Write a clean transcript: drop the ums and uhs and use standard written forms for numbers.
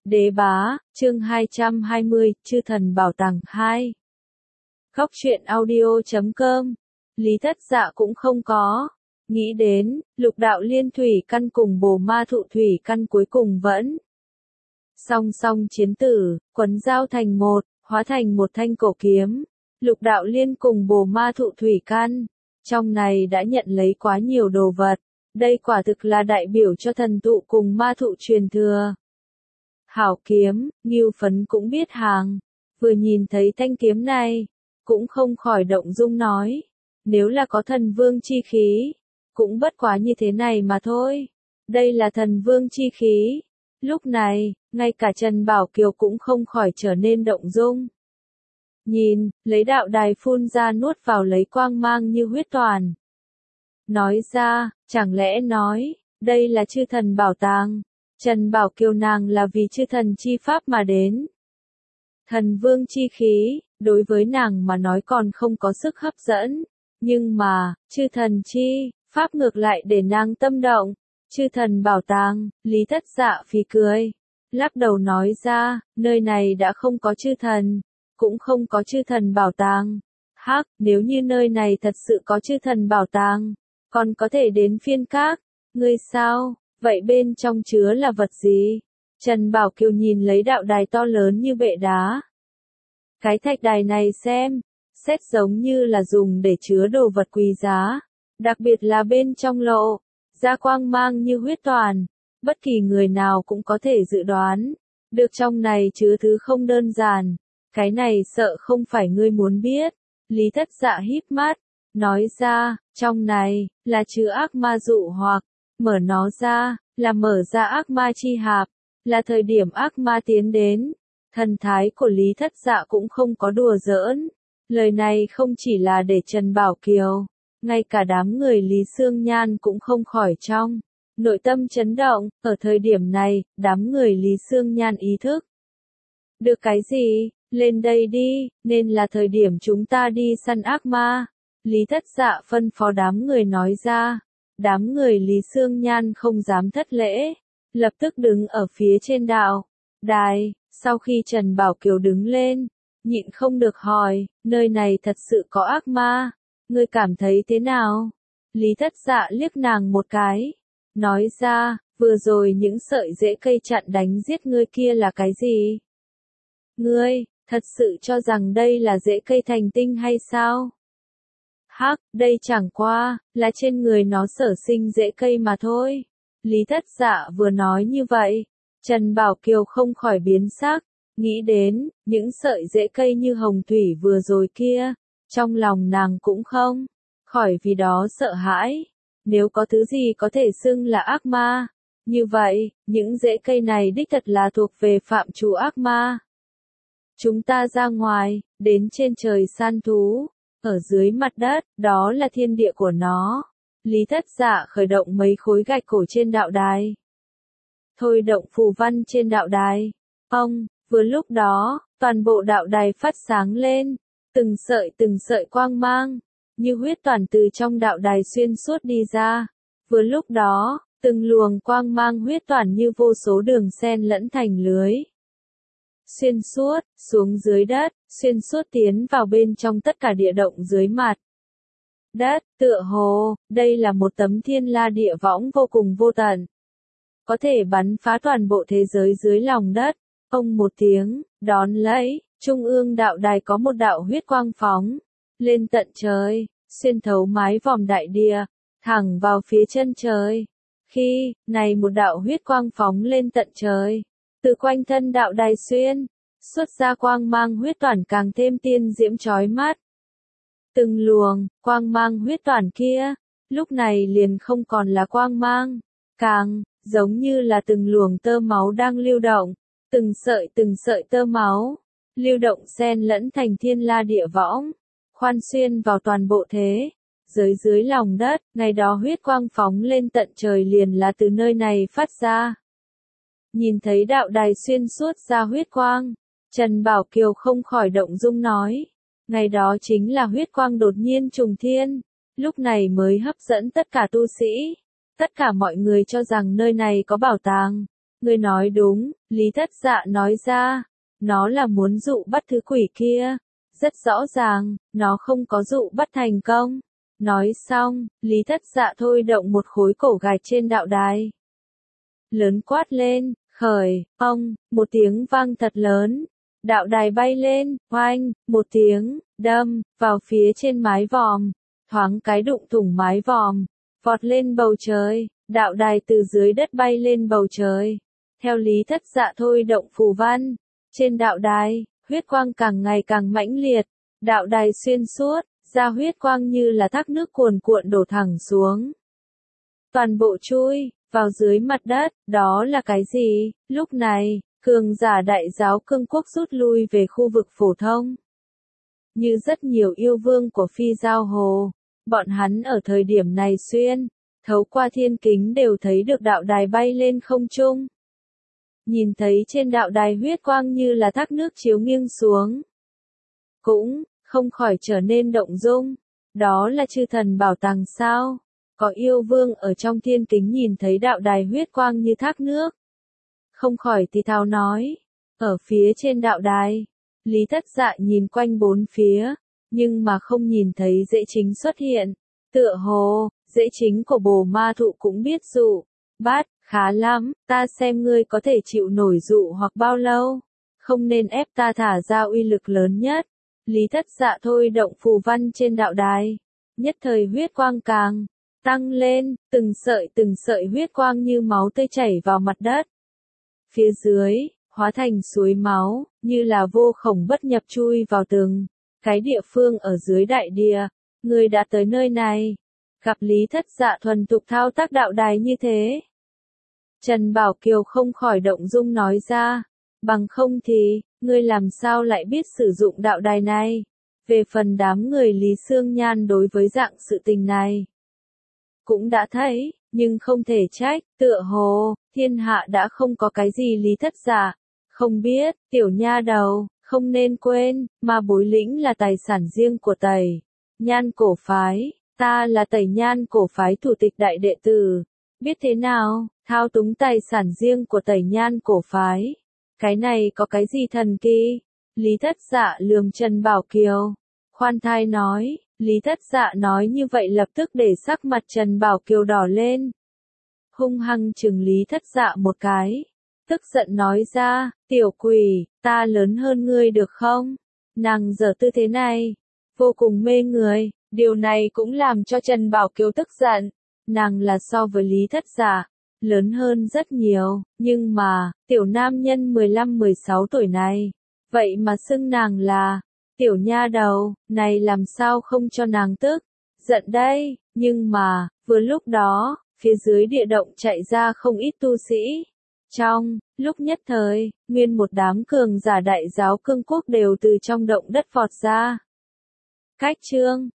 Đế bá, chương 220, Chư thần bảo tàng 2. Góc truyện audio.com. Lý Thất Dạ cũng không có nghĩ đến, lục đạo liên thủy căn cùng bồ ma thụ thủy căn cuối cùng vẫn song song chiến tử, quấn giao thành một, hóa thành một thanh cổ kiếm. Lục đạo liên cùng bồ ma thụ thủy căn, trong này đã nhận lấy quá nhiều đồ vật, đây quả thực là đại biểu cho thần tụ cùng ma thụ truyền thừa. Hảo kiếm, Ngưu Phấn cũng biết hàng, vừa nhìn thấy thanh kiếm này, cũng không khỏi động dung nói, nếu là có thần vương chi khí, cũng bất quá như thế này mà thôi. Đây là thần vương chi khí. Lúc này, ngay cả Trần Bảo Kiều cũng không khỏi trở nên động dung. Nhìn, lấy đạo đài phun ra nuốt vào lấy quang mang như huyết toàn. Nói ra, chẳng lẽ nói, đây là chư thần bảo tàng. Trần Bảo Kiều nàng là vì chư thần chi pháp mà đến. Thần vương chi khí, đối với nàng mà nói còn không có sức hấp dẫn. Nhưng mà, chư thần chi pháp ngược lại để nàng tâm động. Chư thần bảo tàng, Lý Thất Dạ phì cười. Lắc đầu nói ra, nơi này đã không có chư thần, cũng không có chư thần bảo tàng. Hắc, nếu như nơi này thật sự có chư thần bảo tàng, còn có thể đến phiên các. Ngươi sao, vậy bên trong chứa là vật gì? Trần Bảo Kiều nhìn lấy đạo đài to lớn như bệ đá. Cái thạch đài này xem, xét giống như là dùng để chứa đồ vật quý giá. Đặc biệt là bên trong lộ, ra quang mang như huyết toàn. Bất kỳ người nào cũng có thể dự đoán, được trong này chứa thứ không đơn giản. Cái này sợ không phải ngươi muốn biết. Lý Thất Dạ híp mắt, nói ra, trong này, là chứa ác ma dụ hoặc, mở nó ra, là mở ra ác ma chi hạp, là thời điểm ác ma tiến đến. Thần thái của Lý Thất Dạ cũng không có đùa giỡn. Lời này không chỉ là để Trần Bảo Kiều, ngay cả đám người Lý Xương Nhan cũng không khỏi trong nội tâm chấn động. Ở thời điểm này, đám người Lý Xương Nhan ý thức được cái gì? Lên đây đi, nên là thời điểm chúng ta đi săn ác ma. Lý Thất Dạ phân phó đám người nói ra. Đám người Lý Xương Nhan không dám thất lễ, lập tức đứng ở phía trên đạo đài. Sau khi Trần Bảo Kiều đứng lên, nhịn không được hỏi, nơi này thật sự có ác ma, ngươi cảm thấy thế nào? Lý Thất Dạ liếc nàng một cái, nói ra, vừa rồi những sợi rễ cây chặn đánh giết ngươi kia là cái gì? Ngươi, thật sự cho rằng đây là rễ cây thành tinh hay sao? Hắc, đây chẳng qua, là trên người nó sở sinh rễ cây mà thôi. Lý Thất Dạ vừa nói như vậy, Trần Bảo Kiều không khỏi biến sắc, nghĩ đến, những sợi rễ cây như hồng thủy vừa rồi kia, trong lòng nàng cũng không khỏi vì đó sợ hãi. Nếu có thứ gì có thể xưng là ác ma, như vậy, những rễ cây này đích thật là thuộc về phạm trù ác ma. Chúng ta ra ngoài, đến trên trời săn thú, ở dưới mặt đất, đó là thiên địa của nó. Lý Thất Dạ khởi động mấy khối gạch cổ trên đạo đài. Thôi động phù văn trên đạo đài. Vừa lúc đó, toàn bộ đạo đài phát sáng lên, từng sợi quang mang, như huyết toàn từ trong đạo đài xuyên suốt đi ra. Vừa lúc đó, từng luồng quang mang huyết toàn như vô số đường sen lẫn thành lưới. Xuyên suốt, xuống dưới đất, xuyên suốt tiến vào bên trong tất cả địa động dưới mặt đất, tựa hồ, đây là một tấm thiên la địa võng vô cùng vô tận. Có thể bắn phá toàn bộ thế giới dưới lòng đất. Một tiếng, đón lấy, trung ương đạo đài có một đạo huyết quang phóng lên tận trời, xuyên thấu mái vòm đại địa, thẳng vào phía chân trời. Khi này một đạo huyết quang phóng lên tận trời, từ quanh thân đạo đài xuyên xuất ra quang mang huyết toàn càng thêm tiên diễm chói mắt. Từng luồng quang mang huyết toàn kia, lúc này liền không còn là quang mang, càng giống như là từng luồng tơ máu đang lưu động. Từng sợi tơ máu, lưu động xen lẫn thành thiên la địa võng, khoan xuyên vào toàn bộ thế giới dưới lòng đất. Ngày đó huyết quang phóng lên tận trời liền là từ nơi này phát ra. Nhìn thấy đạo đài xuyên suốt ra huyết quang, Trần Bảo Kiều không khỏi động dung nói, ngày đó chính là huyết quang đột nhiên trùng thiên, lúc này mới hấp dẫn tất cả tu sĩ. Tất cả mọi người cho rằng nơi này có bảo tàng. Ngươi nói đúng, Lý Thất Dạ nói ra. Nó là muốn dụ bắt thứ quỷ kia. Rất rõ ràng, nó không có dụ bắt thành công. Nói xong, Lý Thất Dạ thôi động một khối cổ gạch trên đạo đài. Lớn quát lên, khởi, một tiếng vang thật lớn. Đạo đài bay lên, oanh, một tiếng, đâm, vào phía trên mái vòm. Thoáng cái đụng thủng mái vòm, vọt lên bầu trời, đạo đài từ dưới đất bay lên bầu trời. Theo Lý Thất Dạ thôi động phù văn, trên đạo đài, huyết quang càng ngày càng mãnh liệt, đạo đài xuyên suốt, ra huyết quang như là thác nước cuồn cuộn đổ thẳng xuống. Toàn bộ chui vào dưới mặt đất, đó là cái gì? Lúc này, cường giả đại giáo cương quốc rút lui về khu vực phổ thông. Như rất nhiều yêu vương của Phi Giao Hồ, bọn hắn ở thời điểm này xuyên thấu qua thiên kính đều thấy được đạo đài bay lên không trung. Nhìn thấy trên đạo đài huyết quang như là thác nước chiếu nghiêng xuống. Cũng không khỏi trở nên động dung. Đó là chư thần bảo tàng sao? Có yêu vương ở trong thiên kính nhìn thấy đạo đài huyết quang như thác nước. Không khỏi thì thào nói. Ở phía trên đạo đài, Lý Thất Dạ nhìn quanh bốn phía, nhưng mà không nhìn thấy dễ chính xuất hiện. Tựa hồ, dễ chính của bồ ma thụ cũng biết dụ. Bát, khá lắm, ta xem ngươi có thể chịu nổi dụ hoặc bao lâu. Không nên ép ta thả ra uy lực lớn nhất. Lý Thất Dạ thôi động phù văn trên đạo đài. Nhất thời huyết quang càng tăng lên, từng sợi huyết quang như máu tươi chảy vào mặt đất. Phía dưới, hóa thành suối máu, như là vô khổng bất nhập chui vào từng cái địa phương ở dưới đại địa. Người đã tới nơi này, gặp Lý Thất Dạ thuần thục thao tác đạo đài như thế. Trần Bảo Kiều không khỏi động dung nói ra, bằng không thì, ngươi làm sao lại biết sử dụng đạo đài này? Về phần đám người Lý Xương Nhan đối với dạng sự tình này, cũng đã thấy, nhưng không thể trách, tựa hồ, thiên hạ đã không có cái gì Lý Thất Dạ. Không biết, tiểu nha đầu, không nên quên, mà bối lĩnh là tài sản riêng của Tẩy Nhan cổ phái, ta là Tẩy Nhan cổ phái thủ tịch đại đệ tử. Biết thế nào, thao túng tài sản riêng của Tẩy Nhan cổ phái. Cái này có cái gì thần kỳ? Lý Thất Dạ lườm Trần Bảo Kiều. Khoan thai nói, Lý Thất Dạ nói như vậy lập tức để sắc mặt Trần Bảo Kiều đỏ lên. Hung hăng chừng Lý Thất Dạ một cái. Tức giận nói ra, tiểu quỷ, ta lớn hơn ngươi được không? Nàng giở tư thế này, vô cùng mê người, điều này cũng làm cho Trần Bảo Kiều tức giận. Nàng là so với Lý Thất Dạ, lớn hơn rất nhiều, nhưng mà, tiểu nam nhân 15-16 tuổi này, vậy mà xưng nàng là tiểu nha đầu, này làm sao không cho nàng tức giận đây? Nhưng mà, vừa lúc đó, phía dưới địa động chạy ra không ít tu sĩ. Trong lúc nhất thời, nguyên một đám cường giả đại giáo cương quốc đều từ trong động đất vọt ra. Cách chương